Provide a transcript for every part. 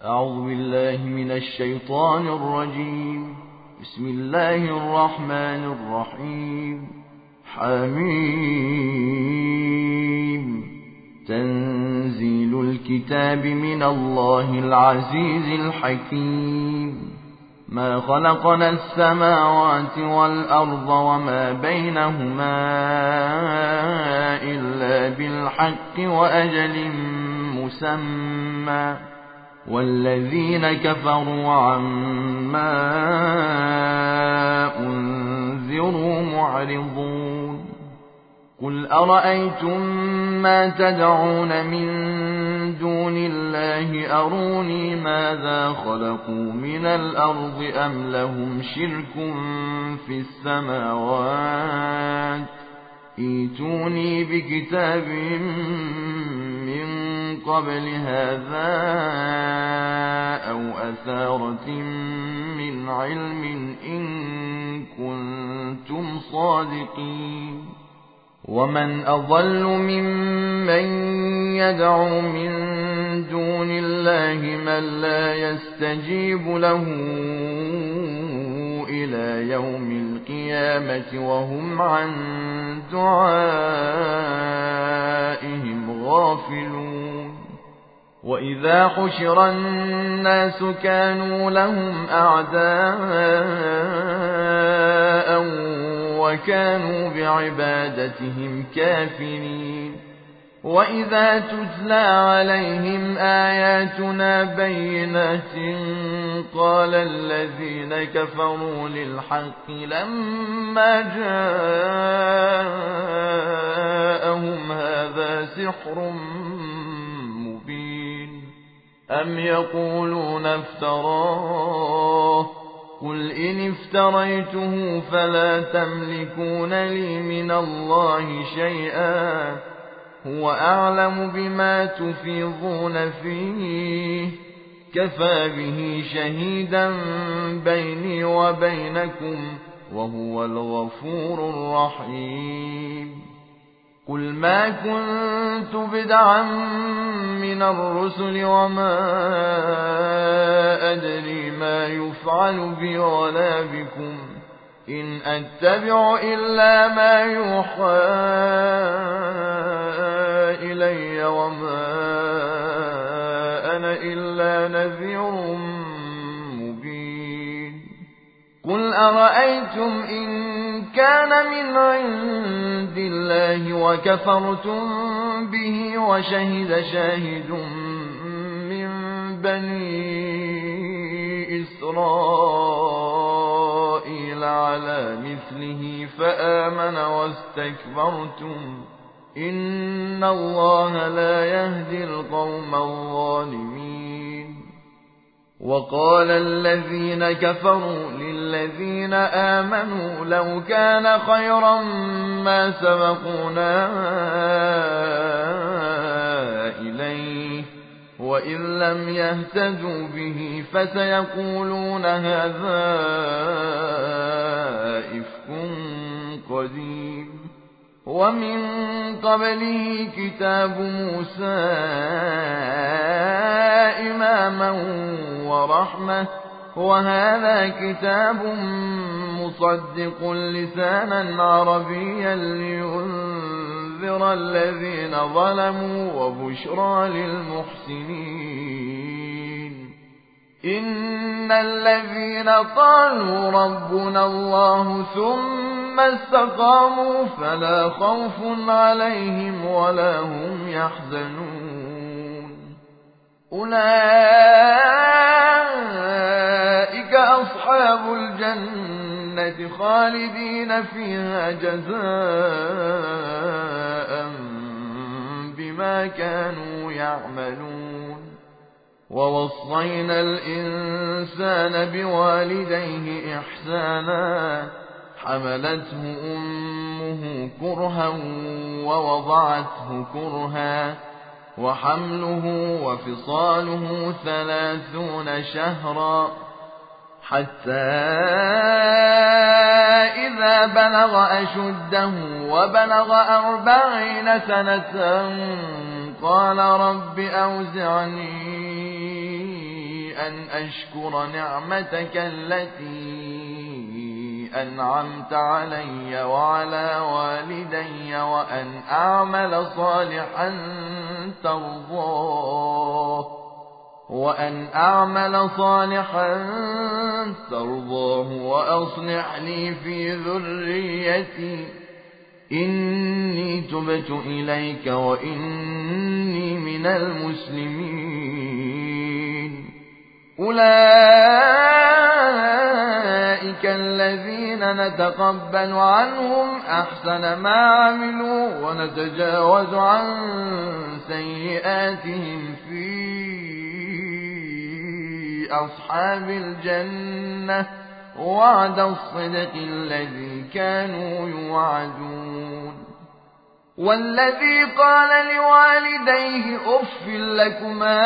أعوذ بالله من الشيطان الرجيم. بسم الله الرحمن الرحيم. حميم. تنزيل الكتاب من الله العزيز الحكيم. ما خلقنا السماوات والأرض وما بينهما إلا بالحق وأجل مسمى، والذين كفروا عما أنذروا معرضون. قل أرأيتم ما تدعون من دون الله أروني ماذا خلقوا من الأرض أم لهم شرك في السماوات، ائتوني بكتاب من قبل هذا أو أثارة من علم إن كنتم صادقين. ومن أضل ممن يدعو من دون الله من لا يستجيب له إلى يوم القيامة وهم عن دعائهم غافلون. وإذا حشر الناس كانوا لهم أعداء وكانوا بعبادتهم كافرين. وإذا تتلى عليهم آياتنا بينات قال الذين كفروا للحق لما جاءهم هذا سحر مبين. أم يقولون افتراه، قل إن افتريته فلا تملكون لي من الله شيئا، هو أعلم بما تفيضون فيه، كفى به شهيدا بيني وبينكم وهو الغفور الرحيم. قل ما كنت بدعا من الرسل وما أدري ما يفعل بي ولا بكم، إن أتبع إلا ما يوحى إلي وما أنا إلا نذير مبين. قل أرأيتم إن كان من عند الله وكفرتم به وشهد شاهد من بني إسرائيل على مثله فآمن واستكبرتم، إن الله لا يهدي القوم الظالمين. وقال الذين كفروا للذين آمنوا لو كان خيرا ما سبقونا إليه، وإن لم يهتدوا به فسيقولون هذا إفك قديم. ومن قبله كتاب موسى إماما ورحمة، وهذا كتاب مصدق لسانا عربيا لينذر الذين ظلموا وبشرى للمحسنين. إن الذين قالوا ربنا الله ثم استقاموا فلا خوف عليهم ولا هم يحزنون. أولئك أصحاب الجنة خالدين فيها جزاء بما كانوا يعملون. ووصينا الإنسان بوالديه إحسانا، حملته أمه كرها ووضعته كرها، وحمله وفصاله 30 شهرا، حتى إذا بلغ أشده وبلغ 40 سنة قال رب أوزعني أن أشكر نعمتك التي أنعمت علي وعلى والدي وأن أعمل صالحا ترضاه وأصلح لي في ذريتي إني تبت إليك وإني من المسلمين. أولئك الذين نتقبل عنهم أحسن ما عملوا ونتجاوز عن سيئاتهم في أصحاب الجنة وعد الصدق الذي كانوا يوعدون. والذي قال لوالديه أف لكما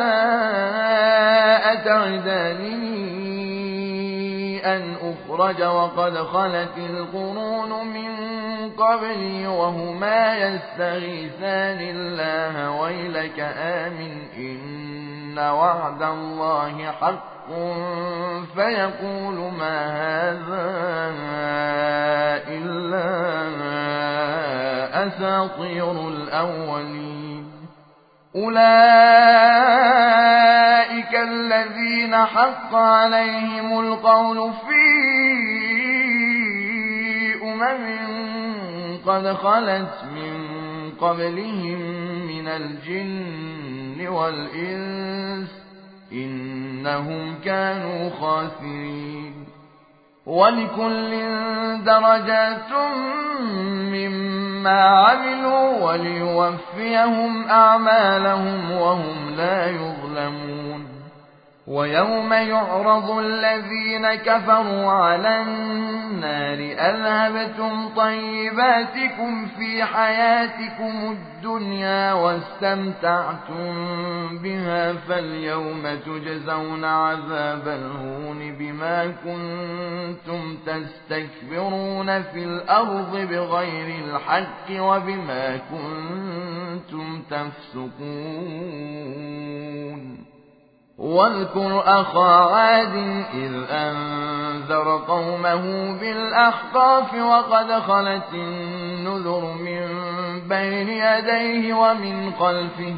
أتعدانني أن أخرج وقد خلت القرون من قبلي وهما يستغيثان الله ويلك آمن إن وعد الله حق فيقول ما هذا إلا أساطير الأولين. أولئك الذين حق عليهم القول في قد خلت من قبلهم من الجن والإنس إنهم كانوا خاسرين. ولكل درجات مما عملوا وليوفيهم أعمالهم وهم لا يظلمون. ويوم يعرض الذين كفروا على النار أذهبتم طيباتكم في حياتكم الدنيا واستمتعتم بها فاليوم تجزون عذاب الهون بما كنتم تستكبرون في الأرض بغير الحق وبما كنتم تفسقون. واذكر أخا عاد إذ أنذر قومه بالأحقاف وقد خلت النذر من بين يديه ومن خلفه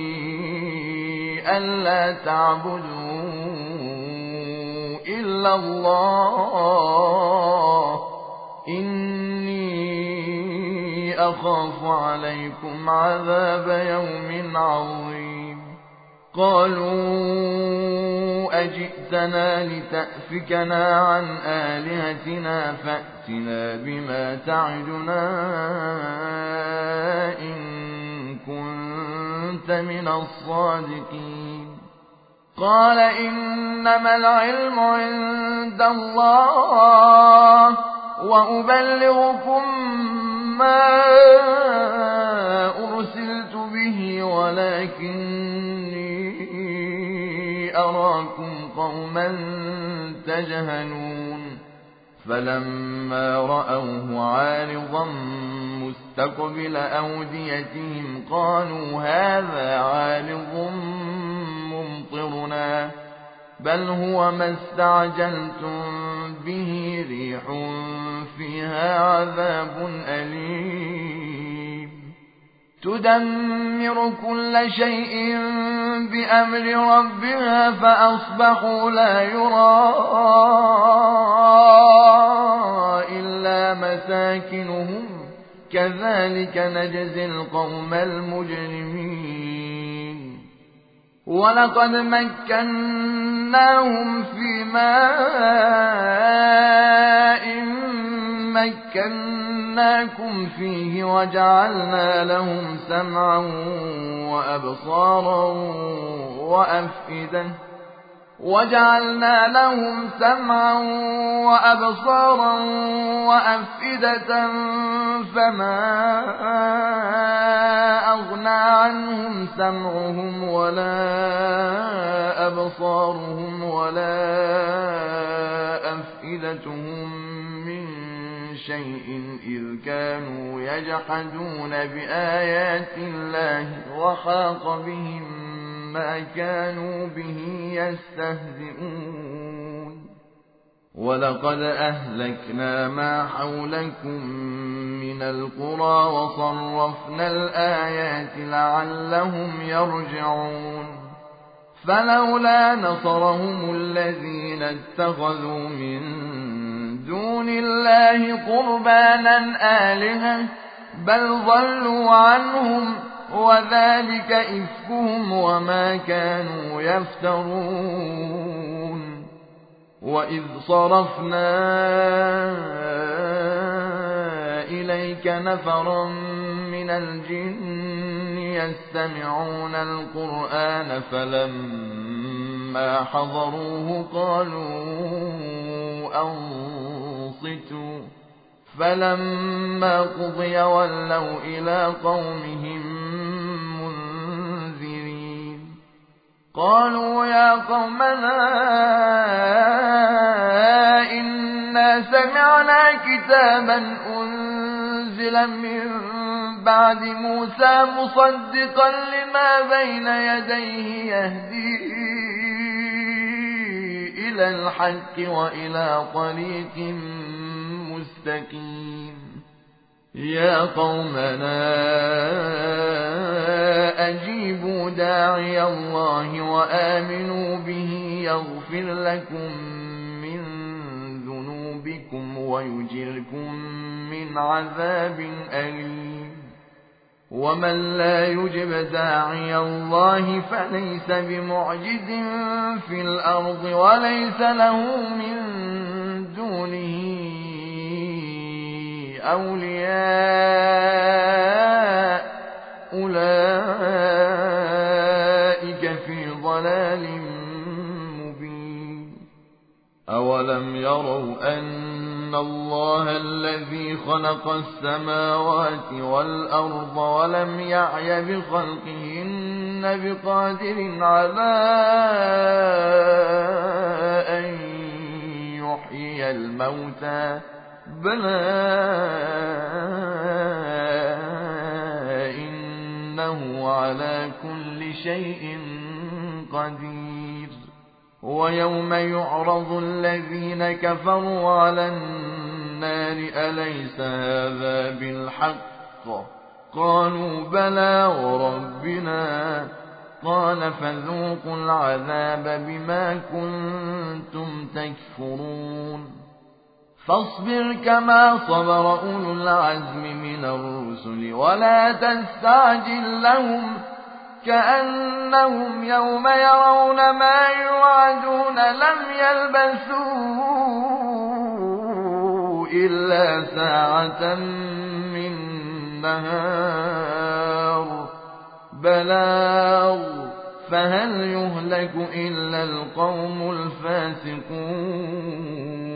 ألا تعبدوا إلا الله إني أخاف عليكم عذاب يوم عظيم. قالوا أجئتنا لتأفكنا عن آلهتنا فأتنا بما تعدنا إن كنت من الصادقين. قال إنما العلم عند الله وأبلغكم ما أرسلت به ولكني أراكم قوما تجهلون. فلما رأوه عارضا مستقبل أوديتهم قالوا هذا عارض ممطرنا بل هو ما استعجلتم به ريح فيها عذاب أليم تدمر كل شيء بأمر ربها فأصبحوا لا يرى إلا مساكنهم كذلك نجزي القوم المجرمين. ولقد مكناهم في ماء مكناكم فيه وجعلنا لهم سمعا وأبصارا وأفئدة فما أغنى عنهم سمعهم ولا أبصارهم ولا أفئدتهم من شيء إذ كانوا يجحدون بآيات الله وحاق بهم ما كانوا به يستهزئون ولقد أهلكنا ما حولكم من القرى وصرفنا الآيات لعلهم يرجعون فلولا نصرهم الذين اتخذوا من دون الله قربانا آلهة بل ضلوا عنهم وذلك إفكهم وما كانوا يفترون وإذ صرفنا إليك نفرا من الجن يستمعون القرآن فلما حضروه قالوا أنصتوا فلما قضي ولوا إلى قومهم منذرين قالوا يا قومنا إنا سمعنا كتابا أنزل من بعد موسى مصدقا لما بين يديه يهدي إلى الحق وإلى طريق مستقيم يا قومنا أجيبوا داعي الله وآمنوا به يغفر لكم من ذنوبكم ويجركم من عذاب أليم ومن لا يجب داعي الله فليس بمعجز في الأرض وليس له من دونه أولياء أولئك في ضلال مبين أولم يروا أن الله الذي خلق السماوات والأرض ولم يعي بخلقهن بقادر على أن يحيي الموتى بلى إنه على كل شيء قدير ويوم يعرض الذين كفروا على النار أليس هذا بالحق قالوا بلى وربنا قال فذوقوا العذاب بما كنتم تكفرون فاصبر كما صبر أولو العزم من الرسل ولا تستعجل لهم كأنهم يوم يرون ما يوعدون لم يلبثوا إلا ساعة من نهار بلاغ فهل يهلك إلا القوم الفاسقون